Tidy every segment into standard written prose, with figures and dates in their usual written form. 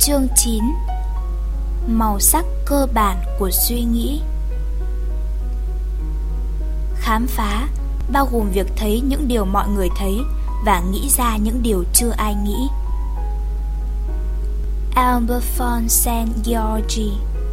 Chương 9. Màu sắc cơ bản của suy nghĩ. Khám phá bao gồm việc thấy những điều mọi người thấy và nghĩ ra những điều chưa ai nghĩ. Albert von Szent-Györgyi.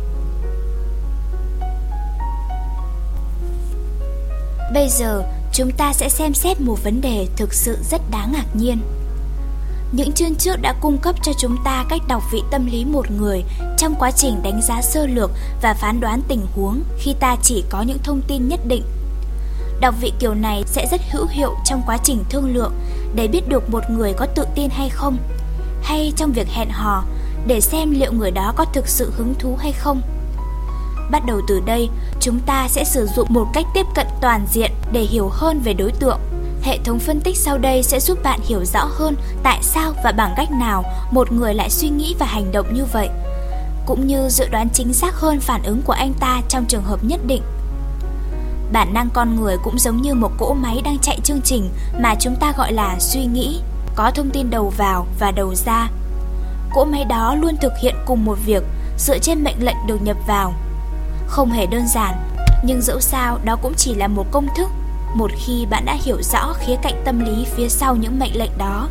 Bây giờ chúng ta sẽ xem xét một vấn đề thực sự rất đáng ngạc nhiên. Những chương trước đã cung cấp cho chúng ta cách đọc vị tâm lý một người trong quá trình đánh giá sơ lược và phán đoán tình huống khi ta chỉ có những thông tin nhất định. Đọc vị kiểu này sẽ rất hữu hiệu trong quá trình thương lượng để biết được một người có tự tin hay không, hay trong việc hẹn hò để xem liệu người đó có thực sự hứng thú hay không. Bắt đầu từ đây, chúng ta sẽ sử dụng một cách tiếp cận toàn diện để hiểu hơn về đối tượng. Hệ thống phân tích sau đây sẽ giúp bạn hiểu rõ hơn tại sao và bằng cách nào một người lại suy nghĩ và hành động như vậy, cũng như dự đoán chính xác hơn phản ứng của anh ta trong trường hợp nhất định. Bản năng con người cũng giống như một cỗ máy đang chạy chương trình mà chúng ta gọi là suy nghĩ, có thông tin đầu vào và đầu ra. Cỗ máy đó luôn thực hiện cùng một việc dựa trên mệnh lệnh được nhập vào. Không hề đơn giản, nhưng dẫu sao đó cũng chỉ là một công thức một khi bạn đã hiểu rõ khía cạnh tâm lý phía sau những mệnh lệnh đó.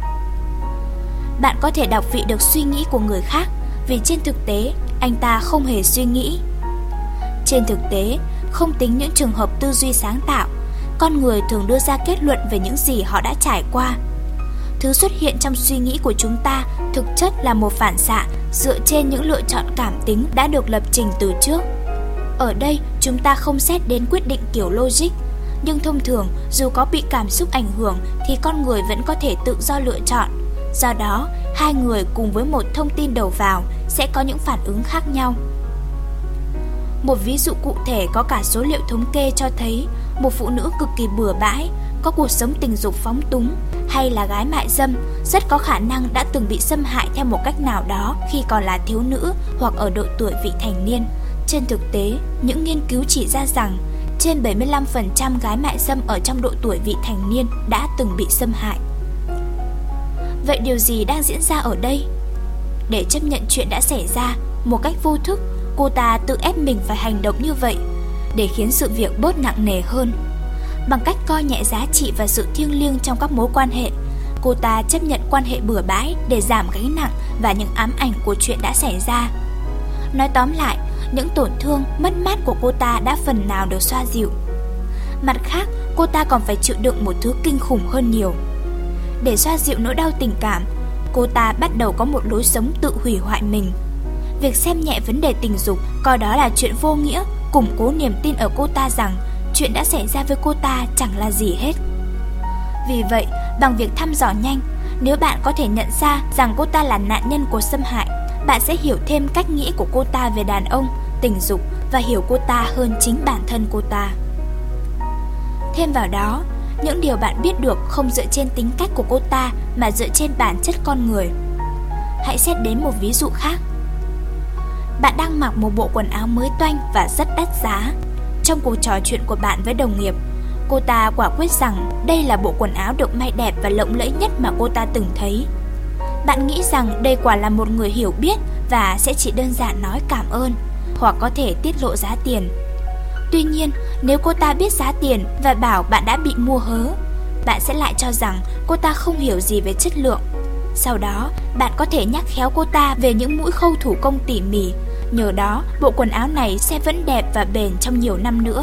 Bạn có thể đọc vị được suy nghĩ của người khác vì trên thực tế anh ta không hề suy nghĩ. Trên thực tế, không tính những trường hợp tư duy sáng tạo, con người thường đưa ra kết luận về những gì họ đã trải qua. Thứ xuất hiện trong suy nghĩ của chúng ta thực chất là một phản xạ dựa trên những lựa chọn cảm tính đã được lập trình từ trước. Ở đây chúng ta không xét đến quyết định kiểu logic, nhưng thông thường dù có bị cảm xúc ảnh hưởng thì con người vẫn có thể tự do lựa chọn. Do đó, hai người cùng với một thông tin đầu vào sẽ có những phản ứng khác nhau. Một ví dụ cụ thể có cả số liệu thống kê cho thấy một phụ nữ cực kỳ bừa bãi, có cuộc sống tình dục phóng túng hay là gái mại dâm rất có khả năng đã từng bị xâm hại theo một cách nào đó khi còn là thiếu nữ hoặc ở độ tuổi vị thành niên. Trên thực tế, những nghiên cứu chỉ ra rằng trên 75% gái mại dâm ở trong độ tuổi vị thành niên đã từng bị xâm hại. Vậy điều gì đang diễn ra ở đây? Để chấp nhận chuyện đã xảy ra, một cách vô thức, cô ta tự ép mình phải hành động như vậy để khiến sự việc bớt nặng nề hơn. Bằng cách coi nhẹ giá trị và sự thiêng liêng trong các mối quan hệ, cô ta chấp nhận quan hệ bừa bãi để giảm gánh nặng và những ám ảnh của chuyện đã xảy ra. Nói tóm lại, những tổn thương, mất mát của cô ta đã phần nào được xoa dịu. Mặt khác, cô ta còn phải chịu đựng một thứ kinh khủng hơn nhiều. Để xoa dịu nỗi đau tình cảm, cô ta bắt đầu có một lối sống tự hủy hoại mình. Việc xem nhẹ vấn đề tình dục, coi đó là chuyện vô nghĩa, củng cố niềm tin ở cô ta rằng chuyện đã xảy ra với cô ta chẳng là gì hết. Vì vậy, bằng việc thăm dò nhanh, nếu bạn có thể nhận ra rằng cô ta là nạn nhân của xâm hại, bạn sẽ hiểu thêm cách nghĩ của cô ta về đàn ông, tình dục và hiểu cô ta hơn chính bản thân cô ta. Thêm vào đó, những điều bạn biết được không dựa trên tính cách của cô ta mà dựa trên bản chất con người. Hãy xét đến một ví dụ khác. Bạn đang mặc một bộ quần áo mới toanh và rất đắt giá. Trong cuộc trò chuyện của bạn với đồng nghiệp, cô ta quả quyết rằng đây là bộ quần áo được may đẹp và lộng lẫy nhất mà cô ta từng thấy. Bạn nghĩ rằng đây quả là một người hiểu biết và sẽ chỉ đơn giản nói cảm ơn, hoặc có thể tiết lộ giá tiền. Tuy nhiên, nếu cô ta biết giá tiền và bảo bạn đã bị mua hớ, bạn sẽ lại cho rằng cô ta không hiểu gì về chất lượng. Sau đó, bạn có thể nhắc khéo cô ta về những mũi khâu thủ công tỉ mỉ. Nhờ đó, bộ quần áo này sẽ vẫn đẹp và bền trong nhiều năm nữa.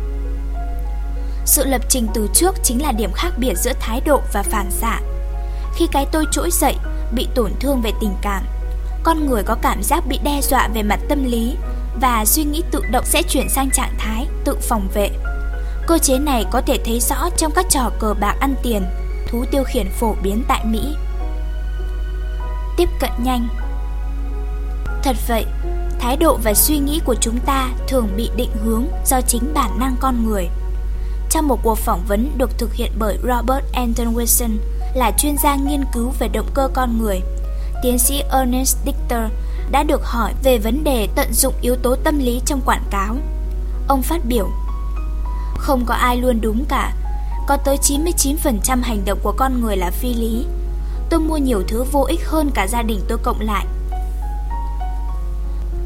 Sự lập trình từ trước chính là điểm khác biệt giữa thái độ và phản xạ. Khi cái tôi trỗi dậy, bị tổn thương về tình cảm, con người có cảm giác bị đe dọa về mặt tâm lý và suy nghĩ tự động sẽ chuyển sang trạng thái tự phòng vệ. Cơ chế này có thể thấy rõ trong các trò cờ bạc ăn tiền, thú tiêu khiển phổ biến tại Mỹ. Tiếp cận nhanh. Thật vậy, thái độ và suy nghĩ của chúng ta thường bị định hướng do chính bản năng con người. Trong một cuộc phỏng vấn được thực hiện bởi Robert Anton Wilson, là chuyên gia nghiên cứu về động cơ con người, tiến sĩ Ernest Dichter đã được hỏi về vấn đề tận dụng yếu tố tâm lý trong quảng cáo. Ông phát biểu: "Không có ai luôn đúng cả. Có tới 99% hành động của con người là phi lý. Tôi mua nhiều thứ vô ích hơn cả gia đình tôi cộng lại.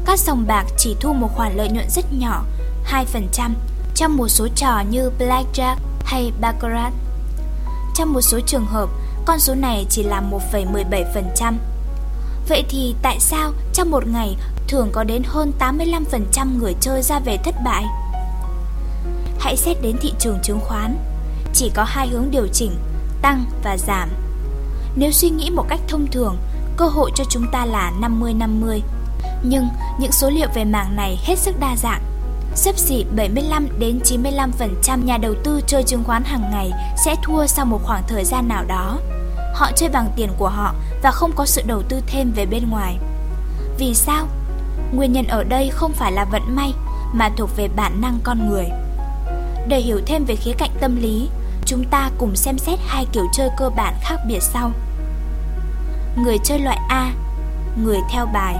Các sòng bạc chỉ thu một khoản lợi nhuận rất nhỏ, 2%, trong một số trò như Blackjack hay Baccarat. Trong một số trường hợp, con số này chỉ là 1,17%. Vậy thì tại sao trong một ngày thường có đến hơn 85% người chơi ra về thất bại? Hãy xét đến thị trường chứng khoán. Chỉ có hai hướng điều chỉnh, tăng và giảm. Nếu suy nghĩ một cách thông thường, cơ hội cho chúng ta là 50-50. Nhưng những số liệu về mảng này hết sức đa dạng. Xấp xỉ 75-95% nhà đầu tư chơi chứng khoán hàng ngày sẽ thua sau một khoảng thời gian nào đó. Họ chơi bằng tiền của họ và không có sự đầu tư thêm về bên ngoài. Vì sao? Nguyên nhân ở đây không phải là vận may mà thuộc về bản năng con người. Để hiểu thêm về khía cạnh tâm lý, chúng ta cùng xem xét hai kiểu chơi cơ bản khác biệt sau. Người chơi loại A, người theo bài.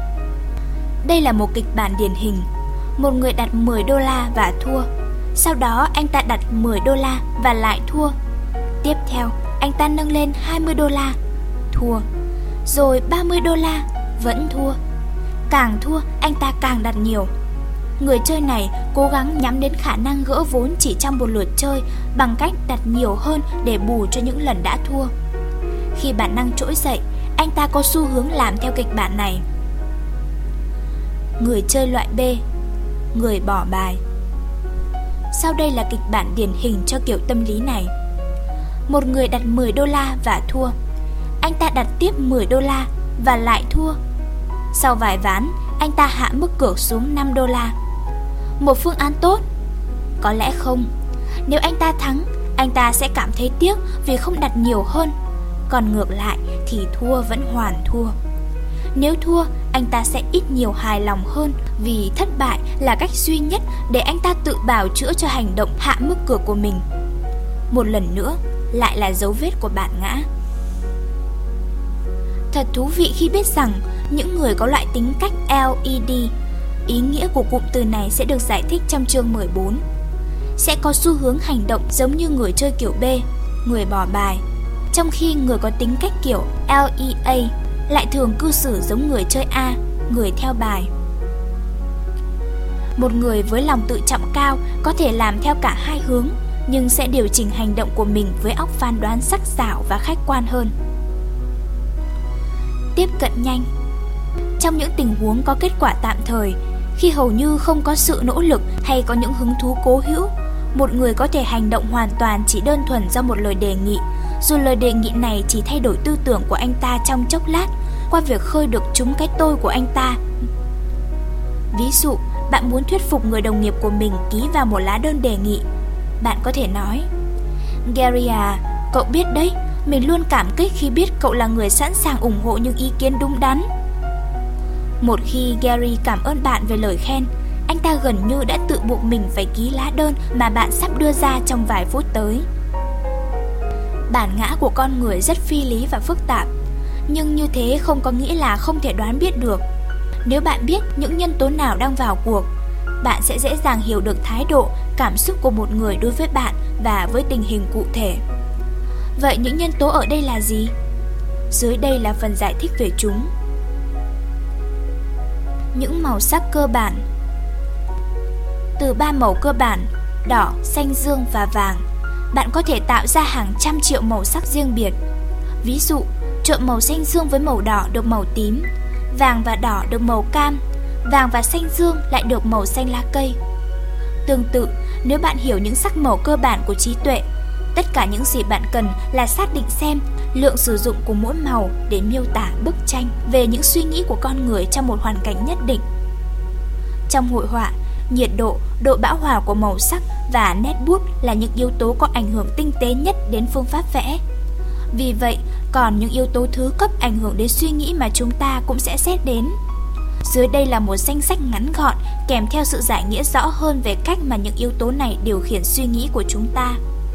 Đây là một kịch bản điển hình. Một người đặt $10 và thua. Sau đó anh ta đặt $10 và lại thua. Tiếp theo, anh ta nâng lên $20, thua. Rồi $30, vẫn thua. Càng thua, anh ta càng đặt nhiều. Người chơi này cố gắng nhắm đến khả năng gỡ vốn chỉ trong một lượt chơi bằng cách đặt nhiều hơn để bù cho những lần đã thua. Khi bản năng trỗi dậy, anh ta có xu hướng làm theo kịch bản này. Người chơi loại B, người bỏ bài. Sau đây là kịch bản điển hình cho kiểu tâm lý này. Một người đặt $10 và thua. Anh ta đặt tiếp $10 và lại thua. Sau vài ván, anh ta hạ mức cược xuống $5. Một phương án tốt? Có lẽ không. Nếu anh ta thắng, anh ta sẽ cảm thấy tiếc vì không đặt nhiều hơn. Còn ngược lại thì thua vẫn hoàn thua. Nếu thua, anh ta sẽ ít nhiều hài lòng hơn vì thất bại là cách duy nhất để anh ta tự bào chữa cho hành động hạ mức cược của mình. Một lần nữa, lại là dấu vết của bản ngã. Thật thú vị khi biết rằng những người có loại tính cách LED, ý nghĩa của cụm từ này sẽ được giải thích trong chương 14, sẽ có xu hướng hành động giống như người chơi kiểu B, người bỏ bài, trong khi người có tính cách kiểu LEA lại thường cư xử giống người chơi A, người theo bài. Một người với lòng tự trọng cao có thể làm theo cả hai hướng, nhưng sẽ điều chỉnh hành động của mình với óc phán đoán sắc sảo và khách quan hơn. Tiếp cận nhanh. Trong những tình huống có kết quả tạm thời, khi hầu như không có sự nỗ lực hay có những hứng thú cố hữu, một người có thể hành động hoàn toàn chỉ đơn thuần do một lời đề nghị, dù lời đề nghị này chỉ thay đổi tư tưởng của anh ta trong chốc lát qua việc khơi được trúng cái tôi của anh ta. Ví dụ, bạn muốn thuyết phục người đồng nghiệp của mình ký vào một lá đơn đề nghị. Bạn có thể nói: Gary à, cậu biết đấy, mình luôn cảm kích khi biết cậu là người sẵn sàng ủng hộ những ý kiến đúng đắn. Một khi Gary cảm ơn bạn về lời khen, anh ta gần như đã tự buộc mình phải ký lá đơn mà bạn sắp đưa ra trong vài phút tới. Bản ngã của con người rất phi lý và phức tạp, nhưng như thế không có nghĩa là không thể đoán biết được. Nếu bạn biết những nhân tố nào đang vào cuộc, bạn sẽ dễ dàng hiểu được thái độ, cảm xúc của một người đối với bạn và với tình hình cụ thể. Vậy những nhân tố ở đây là gì? Dưới đây là phần giải thích về chúng. Những màu sắc cơ bản. Từ 3 màu cơ bản, đỏ, xanh dương và vàng, bạn có thể tạo ra hàng trăm triệu màu sắc riêng biệt. Ví dụ, trộn màu xanh dương với màu đỏ được màu tím, vàng và đỏ được màu cam, vàng và xanh dương lại được màu xanh lá cây. Tương tự, nếu bạn hiểu những sắc màu cơ bản của trí tuệ, tất cả những gì bạn cần là xác định xem lượng sử dụng của mỗi màu để miêu tả bức tranh về những suy nghĩ của con người trong một hoàn cảnh nhất định. Trong hội họa, nhiệt độ, độ bão hòa của màu sắc và nét bút là những yếu tố có ảnh hưởng tinh tế nhất đến phương pháp vẽ. Vì vậy, còn những yếu tố thứ cấp ảnh hưởng đến suy nghĩ mà chúng ta cũng sẽ xét đến. Dưới đây là một danh sách ngắn gọn kèm theo sự giải nghĩa rõ hơn về cách mà những yếu tố này điều khiển suy nghĩ của chúng ta.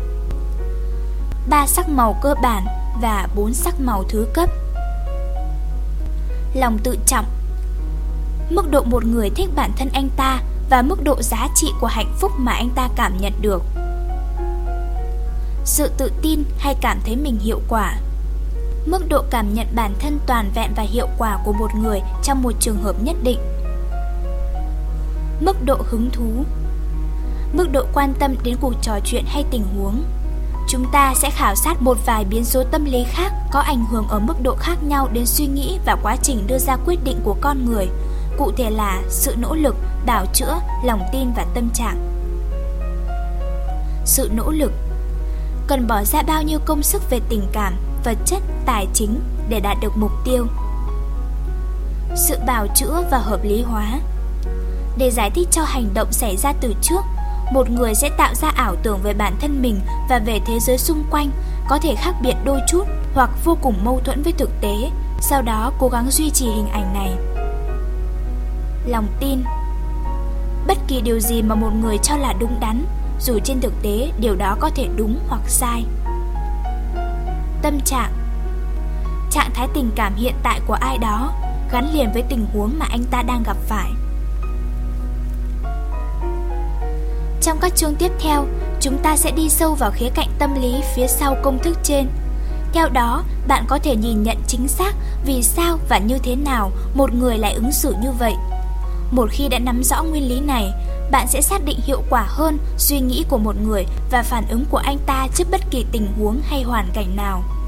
3 sắc màu cơ bản và 4 sắc màu thứ cấp. Lòng tự trọng. Mức độ một người thích bản thân anh ta và mức độ giá trị của hạnh phúc mà anh ta cảm nhận được. Sự tự tin hay cảm thấy mình hiệu quả. Mức độ cảm nhận bản thân toàn vẹn và hiệu quả của một người trong một trường hợp nhất định. Mức độ hứng thú, mức độ quan tâm đến cuộc trò chuyện hay tình huống. Chúng ta sẽ khảo sát một vài biến số tâm lý khác có ảnh hưởng ở mức độ khác nhau đến suy nghĩ và quá trình đưa ra quyết định của con người, cụ thể là sự nỗ lực, bào chữa, lòng tin và tâm trạng. Sự nỗ lực cần bỏ ra bao nhiêu công sức về tình cảm, vật chất, tài chính để đạt được mục tiêu. Sự bào chữa và hợp lý hóa. Để giải thích cho hành động xảy ra từ trước, một người sẽ tạo ra ảo tưởng về bản thân mình và về thế giới xung quanh, có thể khác biệt đôi chút hoặc vô cùng mâu thuẫn với thực tế, sau đó cố gắng duy trì hình ảnh này. Lòng tin. Bất kỳ điều gì mà một người cho là đúng đắn, dù trên thực tế điều đó có thể đúng hoặc sai. Tâm trạng. Trạng thái tình cảm hiện tại của ai đó, gắn liền với tình huống mà anh ta đang gặp phải. Trong các chương tiếp theo, chúng ta sẽ đi sâu vào khía cạnh tâm lý phía sau công thức trên. Theo đó, bạn có thể nhìn nhận chính xác vì sao và như thế nào một người lại ứng xử như vậy. Một khi đã nắm rõ nguyên lý này, bạn sẽ xác định hiệu quả hơn suy nghĩ của một người và phản ứng của anh ta trước bất kỳ tình huống hay hoàn cảnh nào.